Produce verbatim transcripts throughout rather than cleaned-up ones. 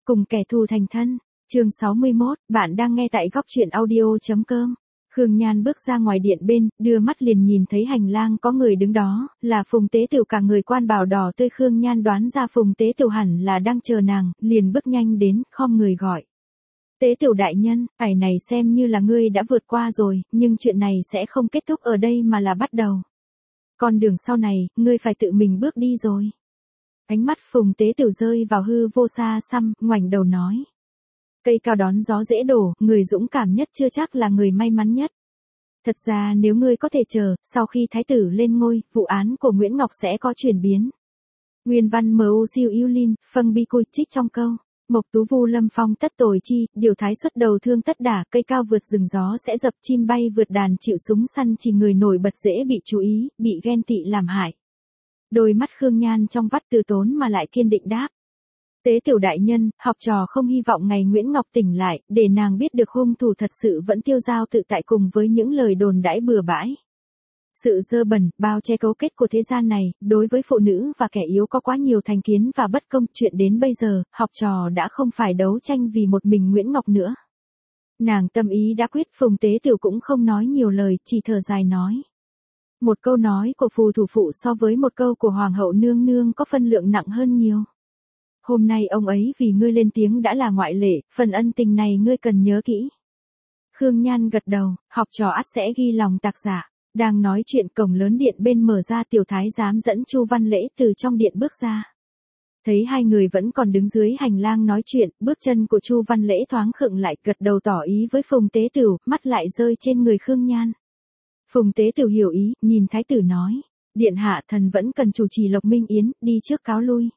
Cùng kẻ thù thành thân, chương sáu mươi mốt, bạn đang nghe tại góc truyện audio.com. Khương Nhan bước ra ngoài điện bên, đưa mắt liền nhìn thấy hành lang có người đứng đó, là Phùng Tế Tiểu cả người quan bào đỏ tươi. Khương Nhan đoán ra Phùng Tế Tiểu hẳn là đang chờ nàng, liền bước nhanh đến, khom người gọi. Tế Tiểu đại nhân, ải này xem như là ngươi đã vượt qua rồi, nhưng chuyện này sẽ không kết thúc ở đây mà là bắt đầu. Con đường sau này, ngươi phải tự mình bước đi rồi. Ánh mắt Phùng Tế Tiểu rơi vào hư vô xa xăm, ngoảnh đầu nói. Cây cao đón gió dễ đổ, người dũng cảm nhất chưa chắc là người may mắn nhất. Thật ra nếu ngươi có thể chờ, sau khi thái tử lên ngôi, vụ án của Nguyễn Ngọc sẽ có chuyển biến. Nguyên văn M U siêu yêu linh, phân bi cùi trích trong câu. Mộc tú vu lâm phong tất tồi chi, điều thái xuất đầu thương tất đả, cây cao vượt rừng gió sẽ dập, chim bay vượt đàn chịu súng săn, chỉ người nổi bật dễ bị chú ý, bị ghen tị làm hại. Đôi mắt Khương Nhan trong vắt từ tốn mà lại kiên định đáp. Tế Tiểu đại nhân, học trò không hy vọng ngày Nguyễn Ngọc tỉnh lại, để nàng biết được hung thủ thật sự vẫn tiêu dao tự tại cùng với những lời đồn đãi bừa bãi. Sự dơ bẩn, bao che cấu kết của thế gian này, đối với phụ nữ và kẻ yếu có quá nhiều thành kiến và bất công. Chuyện đến bây giờ, học trò đã không phải đấu tranh vì một mình Nguyễn Ngọc nữa. Nàng tâm ý đã quyết. Phùng Tế Tiểu cũng không nói nhiều lời, chỉ thở dài nói. Một câu nói của phù thủ phụ so với một câu của hoàng hậu nương nương có phân lượng nặng hơn nhiều. Hôm nay ông ấy vì ngươi lên tiếng đã là ngoại lệ, phần ân tình này ngươi cần nhớ kỹ. Khương Nhan gật đầu, học trò ắt sẽ ghi lòng tạc giả. Đang nói chuyện, cổng lớn điện bên mở ra, tiểu thái giám dẫn Chu Văn Lễ từ trong điện bước ra. Thấy hai người vẫn còn đứng dưới hành lang nói chuyện, bước chân của Chu Văn Lễ thoáng khựng lại, gật đầu tỏ ý với Phùng Tế Tiểu, mắt lại rơi trên người Khương Nhan. Phùng Tế Tiểu hiểu ý, nhìn thái tử nói, điện hạ thần vẫn cần chủ trì Lộc Minh Yến, đi trước cáo lui.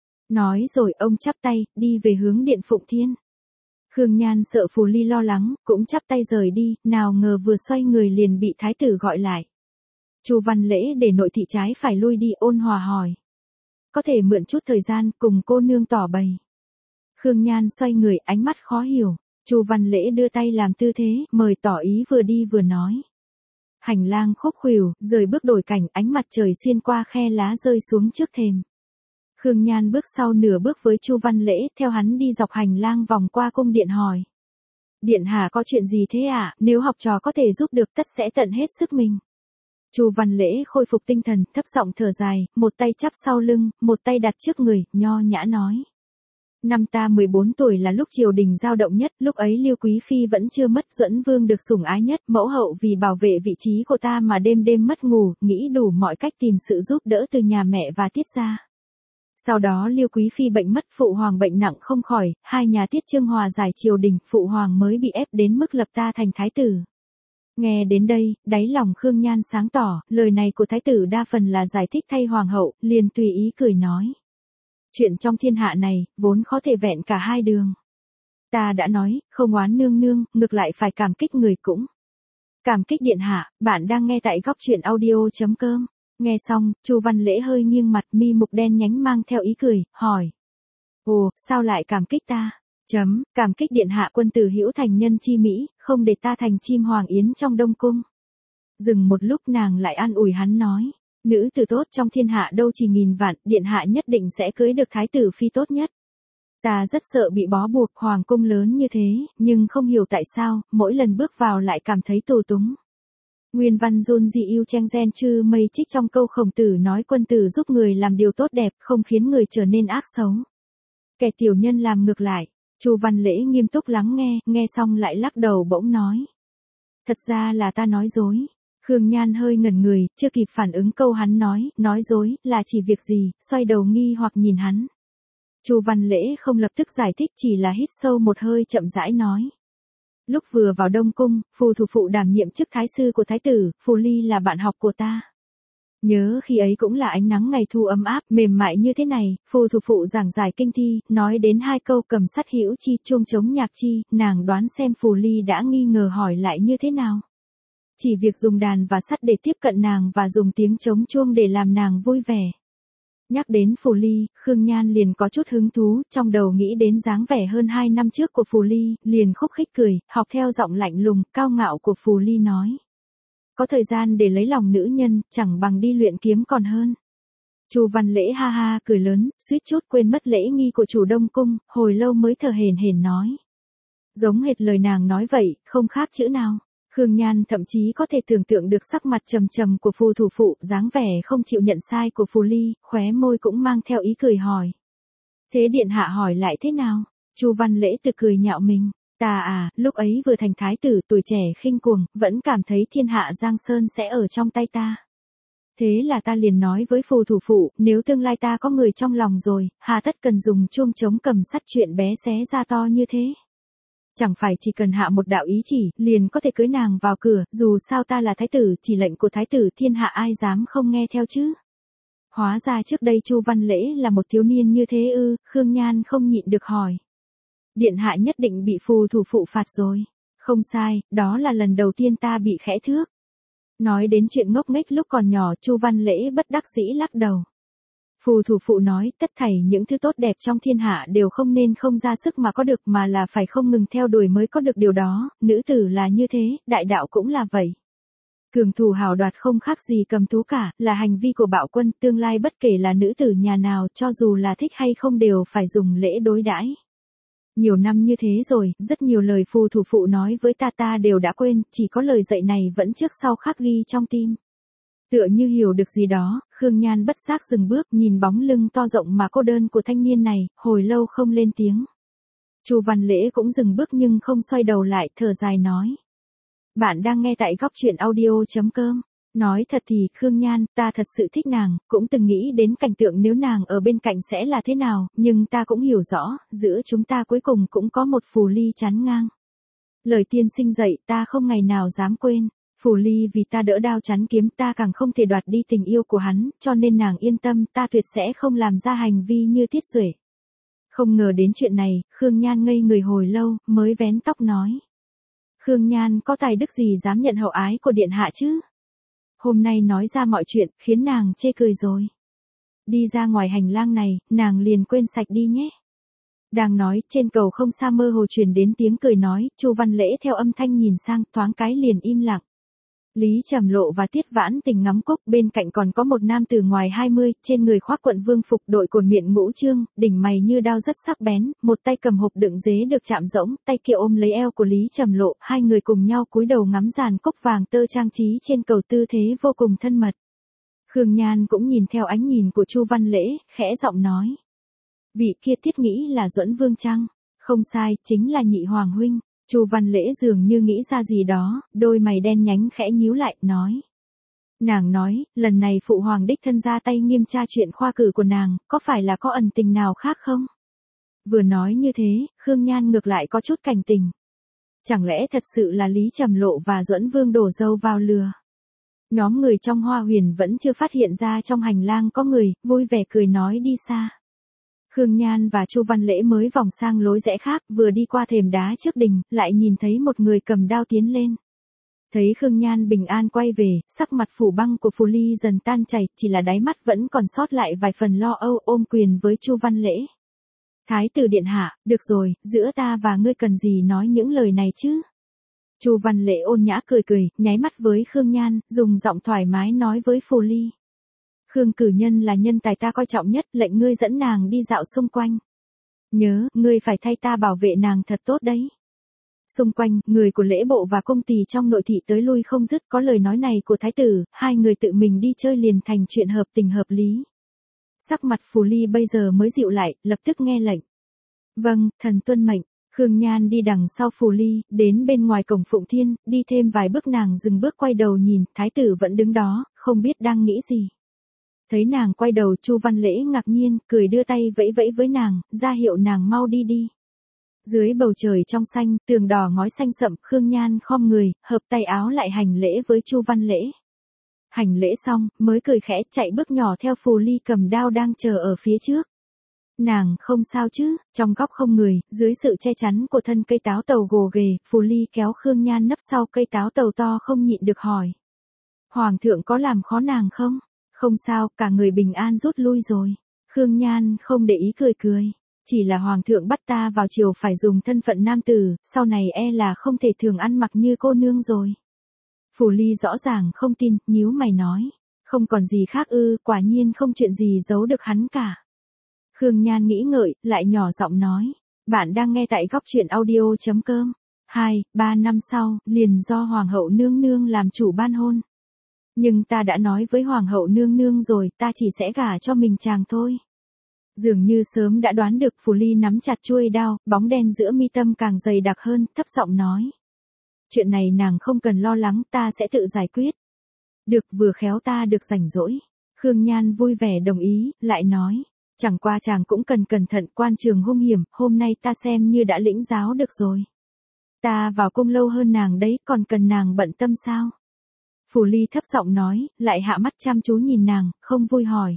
Nói rồi ông chắp tay, đi về hướng điện Phụng Thiên. Khương Nhan sợ Phù Ly lo lắng, cũng chắp tay rời đi, nào ngờ vừa xoay người liền bị thái tử gọi lại. Chu Văn Lễ để nội thị trái phải lui đi, ôn hòa hỏi. Có thể mượn chút thời gian cùng cô nương tỏ bày. Khương Nhan xoay người, ánh mắt khó hiểu. Chu Văn Lễ đưa tay làm tư thế, mời tỏ ý, vừa đi vừa nói. Hành lang khúc khuỷu, rời bước đổi cảnh, ánh mặt trời xuyên qua khe lá rơi xuống trước thềm. Khương Nhan bước sau nửa bước với Chu Văn Lễ, theo hắn đi dọc hành lang vòng qua cung điện hỏi. Điện hạ có chuyện gì thế ạ? À? Nếu học trò có thể giúp được tất sẽ tận hết sức mình. Chu Văn Lễ khôi phục tinh thần, thấp giọng thở dài, một tay chắp sau lưng, một tay đặt trước người, nho nhã nói. Năm ta mười bốn tuổi là lúc triều đình dao động nhất, lúc ấy Liêu Quý Phi vẫn chưa mất, Duẫn Vương được sủng ái nhất, mẫu hậu vì bảo vệ vị trí của ta mà đêm đêm mất ngủ, nghĩ đủ mọi cách tìm sự giúp đỡ từ nhà mẹ và Tiết gia. Sau đó Liêu Quý Phi bệnh mất, phụ hoàng bệnh nặng không khỏi, hai nhà Tiết Trương hòa giải triều đình, phụ hoàng mới bị ép đến mức lập ta thành thái tử. Nghe đến đây, đáy lòng Khương Nhan sáng tỏ, lời này của thái tử đa phần là giải thích thay hoàng hậu, liền tùy ý cười nói. Chuyện trong thiên hạ này, vốn khó thể vẹn cả hai đường. Ta đã nói, không oán nương nương, ngược lại phải cảm kích người cũng. Cảm kích điện hạ, bạn đang nghe tại góc truyện audio.com. Nghe xong, Chu Văn Lễ hơi nghiêng mặt, mi mục đen nhánh mang theo ý cười, hỏi. Ồ, sao lại cảm kích ta? Chấm, cảm kích điện hạ quân tử hữu thành nhân chi mỹ, không để ta thành chim hoàng yến trong đông cung. Dừng một lúc nàng lại an ủi hắn nói. Nữ tử tốt trong thiên hạ đâu chỉ nghìn vạn, điện hạ nhất định sẽ cưới được thái tử phi tốt nhất. Ta rất sợ bị bó buộc, hoàng cung lớn như thế, nhưng không hiểu tại sao, mỗi lần bước vào lại cảm thấy tù túng. Nguyên văn Jun Di yêu Cheng Gen Chư Mây trích trong câu Khổng Tử nói quân tử giúp người làm điều tốt đẹp, không khiến người trở nên ác xấu. Kẻ tiểu nhân làm ngược lại. Chu Văn Lễ nghiêm túc lắng nghe, nghe xong lại lắc đầu bỗng nói. Thật ra là ta nói dối. Khương Nhan hơi ngẩn người, chưa kịp phản ứng câu hắn nói, nói dối, là chỉ việc gì, xoay đầu nghi hoặc nhìn hắn. Chu Văn Lễ không lập tức giải thích, chỉ là hít sâu một hơi chậm rãi nói. Lúc vừa vào Đông Cung, phù thủ phụ đảm nhiệm chức thái sư của thái tử, Phù Ly là bạn học của ta. Nhớ khi ấy cũng là ánh nắng ngày thu ấm áp, mềm mại như thế này, phù thủ phụ giảng giải kinh thi, nói đến hai câu cầm sắt hữu chi, chuông trống nhạc chi, nàng đoán xem Phù Ly đã nghi ngờ hỏi lại như thế nào. Chỉ việc dùng đàn và sắt để tiếp cận nàng và dùng tiếng trống chuông để làm nàng vui vẻ. Nhắc đến Phù Ly, Khương Nhan liền có chút hứng thú, trong đầu nghĩ đến dáng vẻ hơn hai năm trước của Phù Ly, liền khúc khích cười, học theo giọng lạnh lùng, cao ngạo của Phù Ly nói. Có thời gian để lấy lòng nữ nhân, chẳng bằng đi luyện kiếm còn hơn. Chu Văn Lễ ha ha cười lớn, suýt chút quên mất lễ nghi của chủ Đông Cung, hồi lâu mới thở hổn hển nói. Giống hệt lời nàng nói vậy, không khác chữ nào. Khương Nhan thậm chí có thể tưởng tượng được sắc mặt trầm trầm của phù thủ phụ, dáng vẻ không chịu nhận sai của Phù Ly, khóe môi cũng mang theo ý cười hỏi. Thế điện hạ hỏi lại thế nào? Chu Văn Lễ tự cười nhạo mình. Ta à, lúc ấy vừa thành thái tử, tuổi trẻ khinh cuồng, vẫn cảm thấy thiên hạ Giang Sơn sẽ ở trong tay ta. Thế là ta liền nói với phù thủ phụ, nếu tương lai ta có người trong lòng rồi, hà tất cần dùng chuông trống cầm sắt chuyện bé xé ra to như thế. Chẳng phải chỉ cần hạ một đạo ý chỉ, liền có thể cưới nàng vào cửa, dù sao ta là thái tử, chỉ lệnh của thái tử thiên hạ ai dám không nghe theo chứ. Hóa ra trước đây Chu Văn Lễ là một thiếu niên như thế ư, Khương Nhan không nhịn được hỏi. Điện hạ nhất định bị phù thủ phụ phạt rồi. Không sai, đó là lần đầu tiên ta bị khẽ thước. Nói đến chuyện ngốc nghếch lúc còn nhỏ, Chu Văn Lễ bất đắc dĩ lắc đầu. Phù thủ phụ nói, tất thảy những thứ tốt đẹp trong thiên hạ đều không nên không ra sức mà có được, mà là phải không ngừng theo đuổi mới có được điều đó, nữ tử là như thế, đại đạo cũng là vậy. Cường thủ hào đoạt không khác gì cầm thú cả, là hành vi của bạo quân, tương lai bất kể là nữ tử nhà nào, cho dù là thích hay không đều phải dùng lễ đối đãi. Nhiều năm như thế rồi, rất nhiều lời phù thủ phụ nói với ta ta đều đã quên, chỉ có lời dạy này vẫn trước sau khắc ghi trong tim. Tựa như hiểu được gì đó, Khương Nhan bất giác dừng bước, nhìn bóng lưng to rộng mà cô đơn của thanh niên này, hồi lâu không lên tiếng. Chu Văn Lễ cũng dừng bước nhưng không xoay đầu lại, thở dài nói. Bạn đang nghe tại góc truyện audio chấm com. Nói thật thì, Khương Nhan, ta thật sự thích nàng, cũng từng nghĩ đến cảnh tượng nếu nàng ở bên cạnh sẽ là thế nào, nhưng ta cũng hiểu rõ, giữa chúng ta cuối cùng cũng có một Phù Ly chắn ngang. Lời tiên sinh dạy ta không ngày nào dám quên, Phù Ly vì ta đỡ đao chắn kiếm, ta càng không thể đoạt đi tình yêu của hắn, cho nên nàng yên tâm, ta tuyệt sẽ không làm ra hành vi như Tiết Duệ. Không ngờ đến chuyện này, Khương Nhan ngây người hồi lâu, mới vén tóc nói. Khương Nhan có tài đức gì dám nhận hậu ái của điện hạ chứ? Hôm nay nói ra mọi chuyện, khiến nàng chê cười rồi. Đi ra ngoài hành lang này, nàng liền quên sạch đi nhé. Đang nói, trên cầu không xa mơ hồ truyền đến tiếng cười nói, Chu Văn Lễ theo âm thanh nhìn sang, thoáng cái liền im lặng. Lý Trầm Lộ và Tiết Vãn Tình ngắm cúc, bên cạnh còn có một nam tử ngoài hai mươi, trên người khoác quận vương phục, đội cồn miệng ngũ trương, đỉnh mày như đao rất sắc bén, một tay cầm hộp đựng dế được chạm rỗng, tay kia ôm lấy eo của Lý Trầm Lộ, hai người cùng nhau cúi đầu ngắm dàn cúc vàng tơ trang trí trên cầu, tư thế vô cùng thân mật. Khương Nhan cũng nhìn theo ánh nhìn của Chu Văn Lễ, khẽ giọng nói. Vị kia thiết nghĩ là Duẫn Vương chăng? Không sai, chính là nhị hoàng huynh. Chu Văn Lễ dường như nghĩ ra gì đó, đôi mày đen nhánh khẽ nhíu lại, nói. Nàng nói, lần này phụ hoàng đích thân ra tay nghiêm tra chuyện khoa cử của nàng, có phải là có ẩn tình nào khác không? Vừa nói như thế, Khương Nhan ngược lại có chút cảnh tình. Chẳng lẽ thật sự là Lý Trầm Lộ và Duẫn Vương đổ dâu vào lừa? Nhóm người trong Hoa Huyền vẫn chưa phát hiện ra trong hành lang có người, vui vẻ cười nói đi xa. Khương Nhan và Chu Văn Lễ mới vòng sang lối rẽ khác, vừa đi qua thềm đá trước đình, lại nhìn thấy một người cầm đao tiến lên. Thấy Khương Nhan bình an quay về, sắc mặt phủ băng của Phù Ly dần tan chảy, chỉ là đáy mắt vẫn còn sót lại vài phần lo âu, ôm quyền với Chu Văn Lễ. Thái tử điện hạ, được rồi, giữa ta và ngươi cần gì nói những lời này chứ? Chu Văn Lễ ôn nhã cười cười, nháy mắt với Khương Nhan, dùng giọng thoải mái nói với Phù Ly. Khương cử nhân là nhân tài ta coi trọng nhất, lệnh ngươi dẫn nàng đi dạo xung quanh. Nhớ, ngươi phải thay ta bảo vệ nàng thật tốt đấy. Xung quanh, người của lễ bộ và công tỳ trong nội thị tới lui không dứt, có lời nói này của thái tử, hai người tự mình đi chơi liền thành chuyện hợp tình hợp lý. Sắc mặt Phù Ly bây giờ mới dịu lại, lập tức nghe lệnh. Vâng, thần tuân mệnh. Khương Nhan đi đằng sau Phù Ly, đến bên ngoài cổng Phụng Thiên, đi thêm vài bước nàng dừng bước quay đầu nhìn, thái tử vẫn đứng đó, không biết đang nghĩ gì. Thấy nàng quay đầu, Chu Văn Lễ ngạc nhiên, cười đưa tay vẫy vẫy với nàng, ra hiệu nàng mau đi đi. Dưới bầu trời trong xanh, tường đỏ ngói xanh sậm, Khương Nhan khom người, hợp tay áo lại hành lễ với Chu Văn Lễ. Hành lễ xong, mới cười khẽ chạy bước nhỏ theo Phù Ly cầm đao đang chờ ở phía trước. Nàng không sao chứ, trong góc không người, dưới sự che chắn của thân cây táo tàu gồ ghề, Phù Ly kéo Khương Nhan nấp sau cây táo tàu to không nhịn được hỏi. Hoàng thượng có làm khó nàng không? Không sao, cả người bình an rút lui rồi. Khương Nhan không để ý cười cười. Chỉ là hoàng thượng bắt ta vào triều phải dùng thân phận nam tử, sau này e là không thể thường ăn mặc như cô nương rồi. Phù Ly rõ ràng không tin, nhíu mày nói. Không còn gì khác ư, quả nhiên không chuyện gì giấu được hắn cả. Khương Nhan nghĩ ngợi, lại nhỏ giọng nói. Bạn đang nghe tại góc truyện audio.com. Hai, ba năm sau, liền do Hoàng hậu nương nương làm chủ ban hôn. Nhưng ta đã nói với Hoàng hậu nương nương rồi, ta chỉ sẽ gả cho mình chàng thôi. Dường như sớm đã đoán được, Phù Ly nắm chặt chuôi đao, bóng đen giữa mi tâm càng dày đặc hơn, thấp giọng nói. Chuyện này nàng không cần lo lắng, ta sẽ tự giải quyết. Được, vừa khéo ta được rảnh rỗi. Khương Nhan vui vẻ đồng ý, lại nói. Chẳng qua chàng cũng cần cẩn thận, quan trường hung hiểm, hôm nay ta xem như đã lĩnh giáo được rồi. Ta vào cung lâu hơn nàng đấy, còn cần nàng bận tâm sao? Phù Ly thấp giọng nói, lại hạ mắt chăm chú nhìn nàng, không vui hỏi.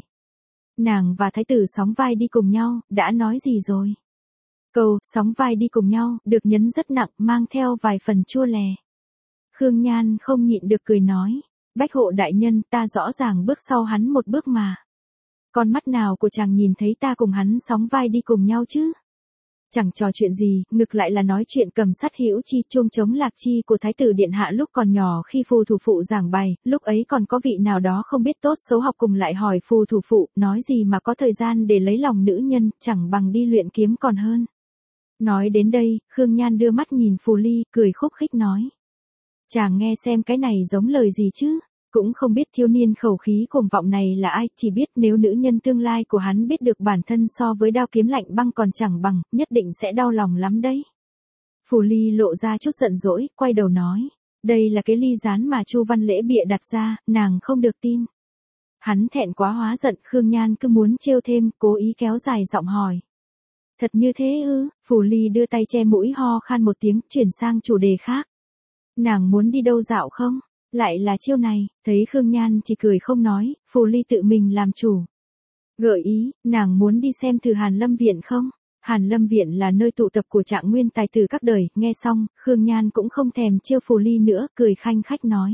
Nàng và thái tử sóng vai đi cùng nhau, đã nói gì rồi? Câu, sóng vai đi cùng nhau, được nhấn rất nặng, mang theo vài phần chua lè. Khương Nhan không nhịn được cười nói. Bách hộ đại nhân, ta rõ ràng bước sau hắn một bước mà. Con mắt nào của chàng nhìn thấy ta cùng hắn sóng vai đi cùng nhau chứ? Chẳng trò chuyện gì, ngược lại là nói chuyện cầm sắt hữu chi, chuông chống lạc chi của thái tử điện hạ lúc còn nhỏ khi phù thủ phụ giảng bài, lúc ấy còn có vị nào đó không biết tốt xấu học cùng lại hỏi phù thủ phụ, nói gì mà có thời gian để lấy lòng nữ nhân, chẳng bằng đi luyện kiếm còn hơn. Nói đến đây, Khương Nhan đưa mắt nhìn Phù Ly, cười khúc khích nói. Chàng nghe xem cái này giống lời gì chứ? Cũng không biết thiếu niên khẩu khí cuồng vọng này là ai, chỉ biết nếu nữ nhân tương lai của hắn biết được bản thân so với đao kiếm lạnh băng còn chẳng bằng, nhất định sẽ đau lòng lắm đấy. Phù Ly lộ ra chút giận dỗi, quay đầu nói. Đây là cái ly gián mà Chu Văn Lễ bịa đặt ra, nàng không được tin. Hắn thẹn quá hóa giận, Khương Nhan cứ muốn trêu thêm, cố ý kéo dài giọng hỏi. Thật như thế ư? Phù Ly đưa tay che mũi ho khan một tiếng, chuyển sang chủ đề khác. Nàng muốn đi đâu dạo không? Lại là chiêu này, thấy Khương Nhan chỉ cười không nói, Phù Ly tự mình làm chủ. Gợi ý, nàng muốn đi xem thử Hàn Lâm Viện không? Hàn Lâm Viện là nơi tụ tập của trạng nguyên tài tử các đời, nghe xong, Khương Nhan cũng không thèm trêu Phù Ly nữa, cười khanh khách nói.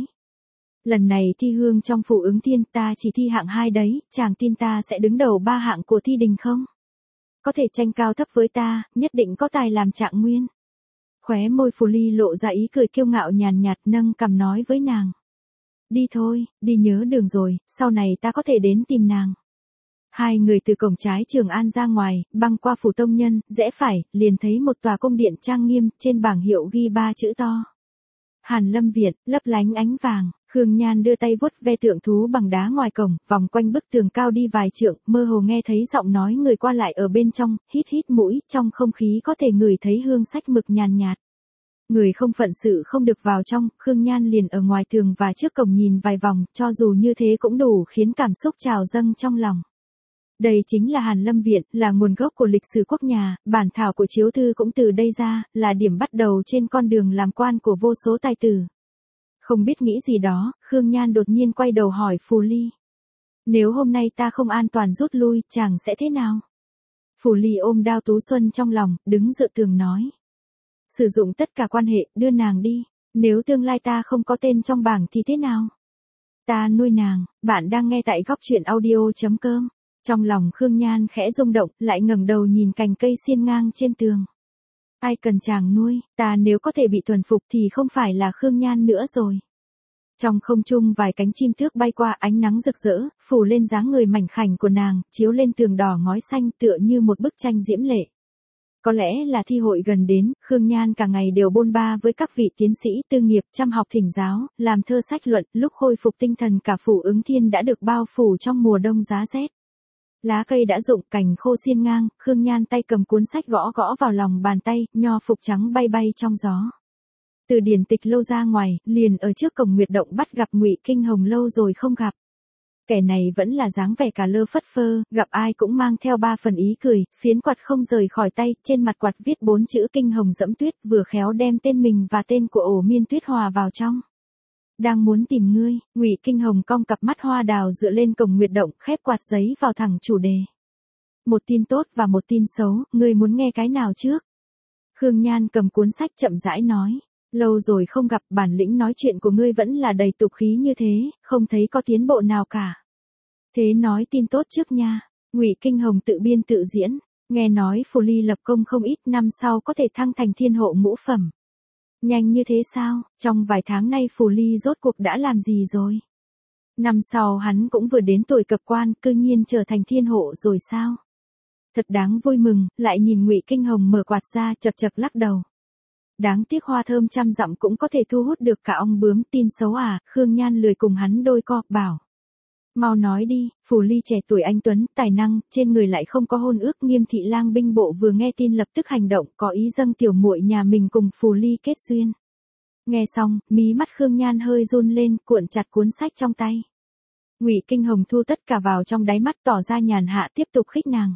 Lần này thi hương trong phủ ứng thiên ta chỉ thi hạng hai đấy, chàng tin ta sẽ đứng đầu ba hạng của thi đình không? Có thể tranh cao thấp với ta, nhất định có tài làm trạng nguyên. Khóe môi Phù Ly lộ ra ý cười kiêu ngạo nhàn nhạt, nâng cằm nói với nàng. Đi thôi, đi nhớ đường rồi, sau này ta có thể đến tìm nàng. Hai người từ cổng trái Trường An ra ngoài, băng qua phủ tông nhân, rẽ phải, liền thấy một tòa cung điện trang nghiêm, trên bảng hiệu ghi ba chữ to. Hàn Lâm Viện, lấp lánh ánh vàng. Khương Nhan đưa tay vuốt ve tượng thú bằng đá ngoài cổng, vòng quanh bức tường cao đi vài trượng, mơ hồ nghe thấy giọng nói người qua lại ở bên trong, hít hít mũi, trong không khí có thể ngửi thấy hương sách mực nhàn nhạt. Người không phận sự không được vào trong, Khương Nhan liền ở ngoài tường và trước cổng nhìn vài vòng, cho dù như thế cũng đủ khiến cảm xúc trào dâng trong lòng. Đây chính là Hàn Lâm Viện, là nguồn gốc của lịch sử quốc nhà, bản thảo của chiếu thư cũng từ đây ra, là điểm bắt đầu trên con đường làm quan của vô số tài tử. Không biết nghĩ gì đó, Khương Nhan đột nhiên quay đầu hỏi Phù Ly. Nếu hôm nay ta không an toàn rút lui, chàng sẽ thế nào? Phù Ly ôm đao tú xuân trong lòng, đứng dựa tường nói. Sử dụng tất cả quan hệ, đưa nàng đi. Nếu tương lai ta không có tên trong bảng thì thế nào? Ta nuôi nàng. Bạn đang nghe tại góc truyện audio.com. Trong lòng Khương Nhan khẽ rung động, lại ngẩng đầu nhìn cành cây xiên ngang trên tường. Ai cần chàng nuôi, ta nếu có thể bị thuần phục thì không phải là Khương Nhan nữa rồi. Trong không trung vài cánh chim tước bay qua, ánh nắng rực rỡ, phủ lên dáng người mảnh khảnh của nàng, chiếu lên tường đỏ ngói xanh tựa như một bức tranh diễm lệ. Có lẽ là thi hội gần đến, Khương Nhan cả ngày đều bôn ba với các vị tiến sĩ tư nghiệp, chăm học thỉnh giáo, làm thơ sách luận, lúc khôi phục tinh thần cả phủ ứng thiên đã được bao phủ trong mùa đông giá rét. Lá cây đã rụng, cành khô xiên ngang, Khương Nhan tay cầm cuốn sách gõ gõ vào lòng bàn tay, nho phục trắng bay bay trong gió. Từ điển tịch lâu ra ngoài, liền ở trước cổng Nguyệt Động bắt gặp Ngụy Kinh Hồng lâu rồi không gặp. Kẻ này vẫn là dáng vẻ cả lơ phất phơ, gặp ai cũng mang theo ba phần ý cười, phiến quạt không rời khỏi tay, trên mặt quạt viết bốn chữ Kinh Hồng dẫm tuyết, vừa khéo đem tên mình và tên của ổ miên tuyết hòa vào trong. Đang muốn tìm ngươi, Ngụy Kinh Hồng cong cặp mắt hoa đào dựa lên cổng Nguyệt Động, khép quạt giấy vào thẳng chủ đề. Một tin tốt và một tin xấu, ngươi muốn nghe cái nào trước? Khương Nhan cầm cuốn sách chậm rãi nói. Lâu rồi không gặp, bản lĩnh nói chuyện của ngươi vẫn là đầy tục khí như thế, không thấy có tiến bộ nào cả. Thế nói tin tốt trước nha. Ngụy Kinh Hồng tự biên tự diễn, nghe nói Phù Ly lập công không ít, năm sau có thể thăng thành thiên hộ ngũ phẩm. Nhanh như thế sao? Trong vài tháng nay Phù Ly rốt cuộc đã làm gì rồi? Năm sau hắn cũng vừa đến tuổi cập quan, cư nhiên trở thành thiên hộ rồi sao? Thật đáng vui mừng, lại nhìn Ngụy Kinh Hồng mở quạt ra chật chật lắc đầu. Đáng tiếc hoa thơm trăm dặm cũng có thể thu hút được cả ong bướm, tin xấu à? Khương Nhan lười cùng hắn đôi co, bảo. Mau nói đi, Phù Ly trẻ tuổi anh tuấn, tài năng, trên người lại không có hôn ước. Nghiêm thị lang binh bộ vừa nghe tin lập tức hành động, có ý dâng tiểu muội nhà mình cùng Phù Ly kết duyên. Nghe xong, mí mắt Khương Nhan hơi run lên, cuộn chặt cuốn sách trong tay. Ngụy Kinh Hồng thu tất cả vào trong đáy mắt, tỏ ra nhàn hạ, tiếp tục khích nàng.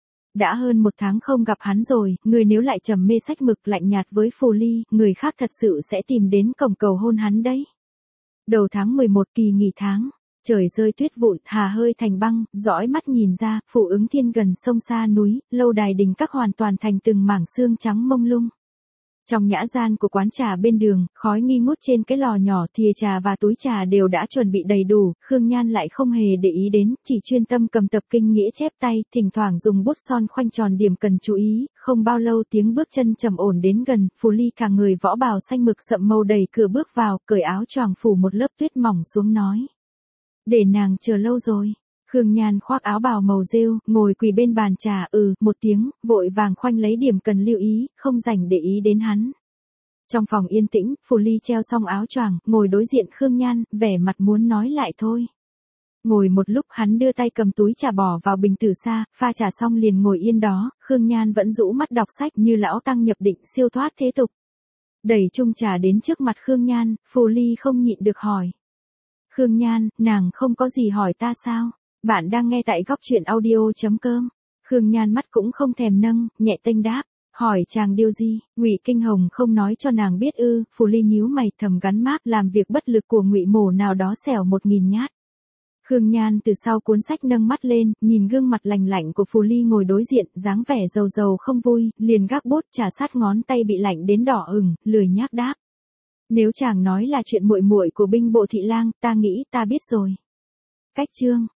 Đã hơn một tháng không gặp hắn rồi, người nếu lại trầm mê sách mực lạnh nhạt với Phù Ly, người khác thật sự sẽ tìm đến cổng cầu hôn hắn đấy. Đầu tháng mười một kỳ nghỉ tháng, trời rơi tuyết vụn, hà hơi thành băng, dõi mắt nhìn ra, Phủ Ứng Thiên gần sông xa núi, lâu đài đình các hoàn toàn thành từng mảng xương trắng mông lung. Trong nhã gian của quán trà bên đường, khói nghi ngút trên cái lò nhỏ, thìa trà và túi trà đều đã chuẩn bị đầy đủ, Khương Nhan lại không hề để ý đến, chỉ chuyên tâm cầm tập kinh nghĩa chép tay, thỉnh thoảng dùng bút son khoanh tròn điểm cần chú ý. Không bao lâu tiếng bước chân trầm ổn đến gần, Phù Ly cả người võ bào xanh mực sậm màu đẩy cửa bước vào, cởi áo choàng phủ một lớp tuyết mỏng xuống nói. Để nàng chờ lâu rồi. Khương Nhan khoác áo bào màu rêu, ngồi quỳ bên bàn trà, ừ, một tiếng, vội vàng khoanh lấy điểm cần lưu ý, không rảnh để ý đến hắn. Trong phòng yên tĩnh, Phù Ly treo xong áo choàng, ngồi đối diện Khương Nhan, vẻ mặt muốn nói lại thôi. Ngồi một lúc hắn đưa tay cầm túi trà bỏ vào bình tử sa, pha trà xong liền ngồi yên đó, Khương Nhan vẫn rũ mắt đọc sách như lão tăng nhập định, siêu thoát thế tục. Đẩy chung trà đến trước mặt Khương Nhan, Phù Ly không nhịn được hỏi. Khương Nhan, nàng không có gì hỏi ta sao? Bạn đang nghe tại góc truyện audio chấm com. Khương Nhan mắt cũng không thèm nâng, nhẹ tênh đáp. Hỏi chàng điều gì? Ngụy Kinh Hồng không nói cho nàng biết ư? Phù Ly nhíu mày thầm gắn mác, làm việc bất lực của Ngụy Mổ nào đó xẻo một nghìn nhát. Khương Nhan từ sau cuốn sách nâng mắt lên, nhìn gương mặt lành lạnh của Phù Ly ngồi đối diện, dáng vẻ rầu rầu không vui, liền gác bút trà sát ngón tay bị lạnh đến đỏ ửng, lười nhác đáp. Nếu chàng nói là chuyện muội muội của binh bộ thị lang, ta nghĩ ta biết rồi. Cách chương